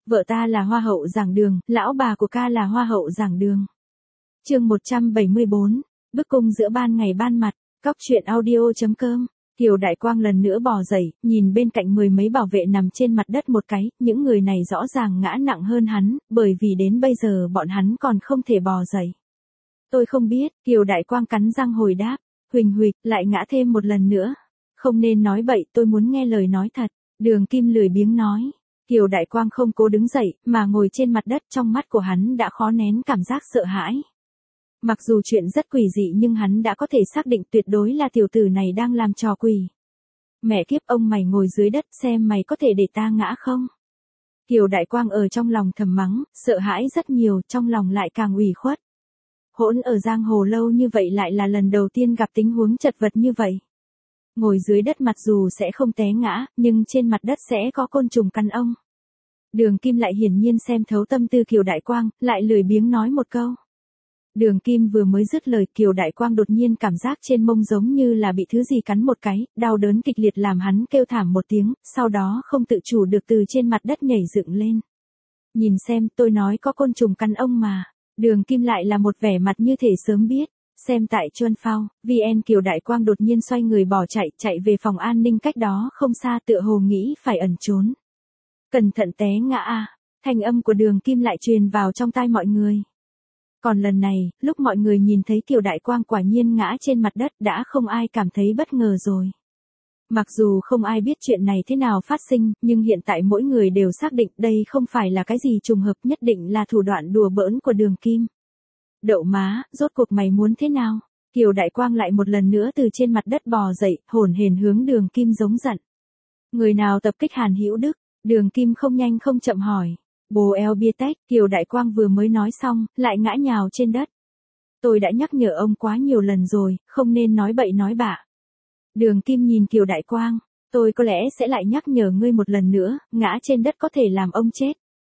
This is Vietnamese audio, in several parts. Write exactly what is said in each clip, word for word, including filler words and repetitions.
Vợ ta là hoa hậu giảng đường, lão bà của ca là hoa hậu giảng đường. Chương một trăm bảy mươi bốn, bức cung giữa ban ngày ban mặt, cóc truyện audio.com. Kiều Đại Quang lần nữa bò dậy, nhìn bên cạnh mười mấy bảo vệ nằm trên mặt đất một cái, những người này rõ ràng ngã nặng hơn hắn, bởi vì đến bây giờ bọn hắn còn không thể bò dậy. Tôi không biết, Kiều Đại Quang cắn răng hồi đáp, huỳnh huỵch, lại ngã thêm một lần nữa. Không nên nói bậy, tôi muốn nghe lời nói thật. Đường Kim lười biếng nói. Kiều Đại Quang không cố đứng dậy, mà ngồi trên mặt đất, trong mắt của hắn đã khó nén cảm giác sợ hãi. Mặc dù chuyện rất quỷ dị nhưng hắn đã có thể xác định tuyệt đối là tiểu tử này đang làm trò quỷ. Mẹ kiếp, ông mày ngồi dưới đất xem mày có thể để ta ngã không? Kiều Đại Quang ở trong lòng thầm mắng, sợ hãi rất nhiều, trong lòng lại càng ủy khuất. Hỗn ở giang hồ lâu như vậy lại là lần đầu tiên gặp tình huống chật vật như vậy. Ngồi dưới đất mặc dù sẽ không té ngã, nhưng trên mặt đất sẽ có côn trùng cắn ông. Đường Kim lại hiển nhiên xem thấu tâm tư Kiều Đại Quang, lại lười biếng nói một câu. Đường Kim vừa mới dứt lời, Kiều Đại Quang đột nhiên cảm giác trên mông giống như là bị thứ gì cắn một cái, đau đớn kịch liệt làm hắn kêu thảm một tiếng, sau đó không tự chủ được từ trên mặt đất nhảy dựng lên. Nhìn xem, tôi nói có côn trùng cắn ông mà. Đường Kim lại là một vẻ mặt như thể sớm biết. Xem tại Chuân Phao, vê en Kiều Đại Quang đột nhiên xoay người bỏ chạy, chạy về phòng an ninh cách đó không xa, tựa hồ nghĩ phải ẩn trốn. Cẩn thận té ngã a, thanh âm của Đường Kim lại truyền vào trong tai mọi người. Còn lần này, lúc mọi người nhìn thấy Kiều Đại Quang quả nhiên ngã trên mặt đất đã không ai cảm thấy bất ngờ rồi. Mặc dù không ai biết chuyện này thế nào phát sinh, nhưng hiện tại mỗi người đều xác định đây không phải là cái gì trùng hợp, nhất định là thủ đoạn đùa bỡn của Đường Kim. Đậu má, rốt cuộc mày muốn thế nào? Kiều Đại Quang lại một lần nữa từ trên mặt đất bò dậy, hổn hển hướng Đường Kim giống giận. Người nào tập kích Hàn Hữu Đức? Đường Kim không nhanh không chậm hỏi. Bồ eo bia tách, Kiều Đại Quang vừa mới nói xong, lại ngã nhào trên đất. Tôi đã nhắc nhở ông quá nhiều lần rồi, không nên nói bậy nói bạ. Đường Kim nhìn Kiều Đại Quang, tôi có lẽ sẽ lại nhắc nhở ngươi một lần nữa, ngã trên đất có thể làm ông chết.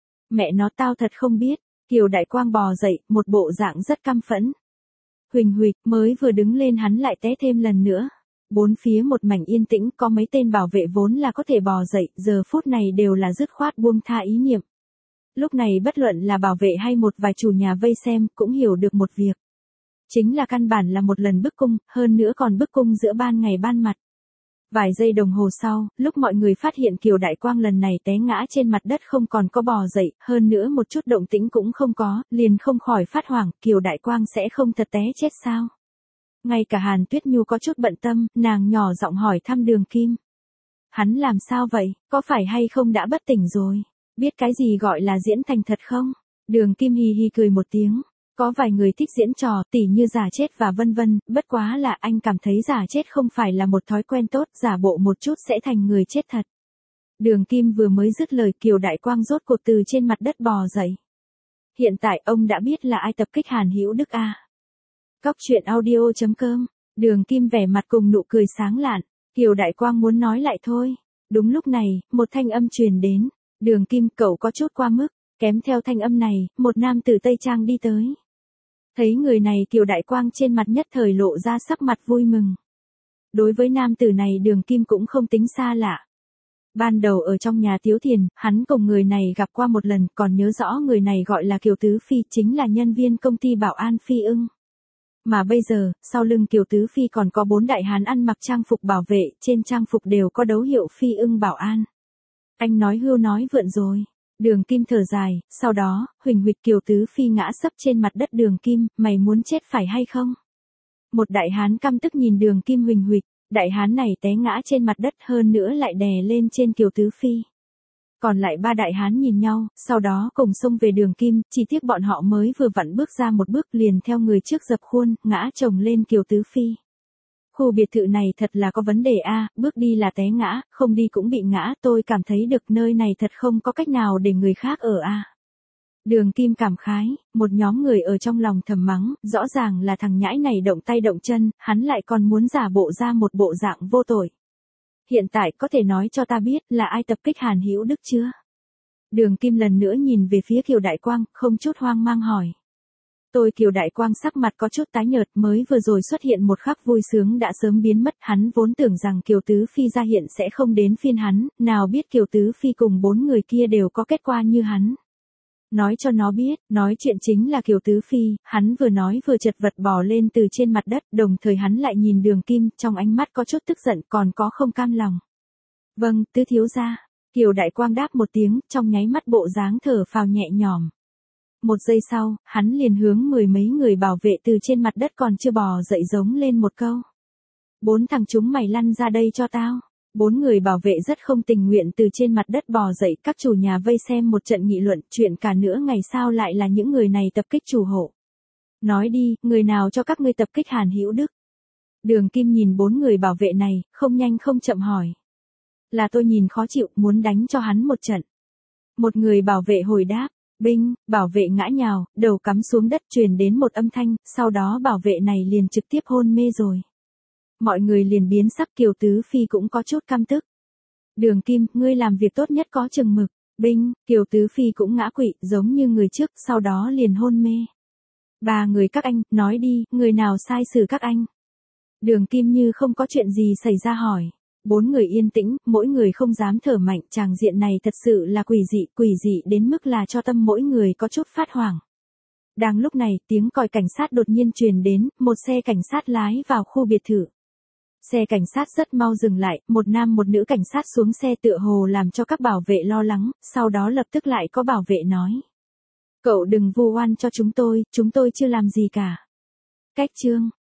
Mẹ nó, tao thật không biết. Kiều Đại Quang bò dậy, một bộ dạng rất căm phẫn. Huỳnh huỵch, mới vừa đứng lên hắn lại té thêm lần nữa. Bốn phía một mảnh yên tĩnh, có mấy tên bảo vệ vốn là có thể bò dậy, giờ phút này đều là dứt khoát buông tha ý niệm. Lúc này bất luận là bảo vệ hay một vài chủ nhà vây xem cũng hiểu được một việc. Chính là căn bản là một lần bức cung, hơn nữa còn bức cung giữa ban ngày ban mặt. Vài giây đồng hồ sau, lúc mọi người phát hiện Kiều Đại Quang lần này té ngã trên mặt đất không còn có bò dậy, hơn nữa một chút động tĩnh cũng không có, liền không khỏi phát hoảng, Kiều Đại Quang sẽ không thật té chết sao? Ngay cả Hàn Tuyết Nhu có chút bận tâm, nàng nhỏ giọng hỏi thăm Đường Kim. Hắn làm sao vậy, có phải hay không đã bất tỉnh rồi? Biết cái gì gọi là diễn thành thật không? Đường Kim hì hì cười một tiếng. Có vài người thích diễn trò, tỉ như giả chết và vân vân, bất quá là anh cảm thấy giả chết không phải là một thói quen tốt, giả bộ một chút sẽ thành người chết thật. Đường Kim vừa mới dứt lời, Kiều Đại Quang rốt cuộc từ trên mặt đất bò dậy. Hiện tại ông đã biết là ai tập kích Hàn Hữu Đức a. Cóc truyện audio.com. Đường Kim vẻ mặt cùng nụ cười sáng lạn. Kiều Đại Quang muốn nói lại thôi. Đúng lúc này, một thanh âm truyền đến. Đường Kim, cậu có chút qua mức. Kém theo thanh âm này, một nam tử Tây Trang đi tới. Thấy người này, Kiều Đại Quang trên mặt nhất thời lộ ra sắc mặt vui mừng. Đối với nam tử này Đường Kim cũng không tính xa lạ. Ban đầu ở trong nhà Tiếu Thiền, hắn cùng người này gặp qua một lần, còn nhớ rõ người này gọi là Kiều Tứ Phi, chính là nhân viên công ty bảo an Phi Ưng. Mà bây giờ, sau lưng Kiều Tứ Phi còn có bốn đại hán ăn mặc trang phục bảo vệ, trên trang phục đều có dấu hiệu Phi Ưng bảo an. Anh nói hưu nói vượn rồi. Đường Kim thở dài, sau đó, huỳnh huỵch, Kiều Tứ Phi ngã sấp trên mặt đất. Đường Kim, mày muốn chết phải hay không? Một đại hán căm tức nhìn Đường Kim huỳnh huỵch, đại hán này té ngã trên mặt đất, hơn nữa lại đè lên trên Kiều Tứ Phi. Còn lại ba đại hán nhìn nhau, sau đó cùng xông về Đường Kim, chỉ tiếc bọn họ mới vừa vặn bước ra một bước liền theo người trước dập khuôn, ngã chồng lên Kiều Tứ Phi. Khu biệt thự này thật là có vấn đề a, bước đi là té ngã, không đi cũng bị ngã, tôi cảm thấy được nơi này thật không có cách nào để người khác ở a. Đường Kim cảm khái, một nhóm người ở trong lòng thầm mắng, rõ ràng là thằng nhãi này động tay động chân, hắn lại còn muốn giả bộ ra một bộ dạng vô tội. Hiện tại có thể nói cho ta biết là ai tập kích Hàn Hữu Đức chưa? Đường Kim lần nữa nhìn về phía Kiều Đại Quang, không chút hoang mang hỏi. Tôi Kiều Đại Quang sắc mặt có chút tái nhợt, mới vừa rồi xuất hiện một khắc vui sướng đã sớm biến mất, hắn vốn tưởng rằng Kiều Tứ Phi ra hiện sẽ không đến phiên hắn, nào biết Kiều Tứ Phi cùng bốn người kia đều có kết quả như hắn. Nói cho nó biết, nói chuyện chính là Kiều Tứ Phi, hắn vừa nói vừa chật vật bò lên từ trên mặt đất, đồng thời hắn lại nhìn Đường Kim, trong ánh mắt có chút tức giận còn có không cam lòng. Vâng, tứ thiếu gia. Kiều Đại Quang đáp một tiếng, trong nháy mắt bộ dáng thở phào nhẹ nhõm. Một giây sau, hắn liền hướng mười mấy người bảo vệ từ trên mặt đất còn chưa bò dậy giống lên một câu. Bốn thằng chúng mày lăn ra đây cho tao. Bốn người bảo vệ rất không tình nguyện từ trên mặt đất bò dậy, các chủ nhà vây xem một trận nghị luận, chuyện cả nửa ngày sao lại là những người này tập kích chủ hộ. Nói đi, người nào cho các ngươi tập kích Hàn Hữu Đức? Đường Kim nhìn bốn người bảo vệ này, không nhanh không chậm hỏi. Là tôi nhìn khó chịu, muốn đánh cho hắn một trận. Một người bảo vệ hồi đáp. Binh, bảo vệ ngã nhào, đầu cắm xuống đất, truyền đến một âm thanh, sau đó bảo vệ này liền trực tiếp hôn mê rồi. Mọi người liền biến sắc, Kiều Tứ Phi cũng có chút căm tức. Đường Kim, ngươi làm việc tốt nhất có chừng mực. Binh, Kiều Tứ Phi cũng ngã quỵ, giống như người trước, sau đó liền hôn mê. Ba người các anh, nói đi, người nào sai xử các anh? Đường Kim như không có chuyện gì xảy ra hỏi. Bốn người yên tĩnh, mỗi người không dám thở mạnh, tràng diện này thật sự là quỷ dị, quỷ dị đến mức là cho tâm mỗi người có chút phát hoảng. Đang lúc này, tiếng còi cảnh sát đột nhiên truyền đến, một xe cảnh sát lái vào khu biệt thự. Xe cảnh sát rất mau dừng lại, một nam một nữ cảnh sát xuống xe tựa hồ làm cho các bảo vệ lo lắng, sau đó lập tức lại có bảo vệ nói. Cậu đừng vu oan cho chúng tôi, chúng tôi chưa làm gì cả. Cách chương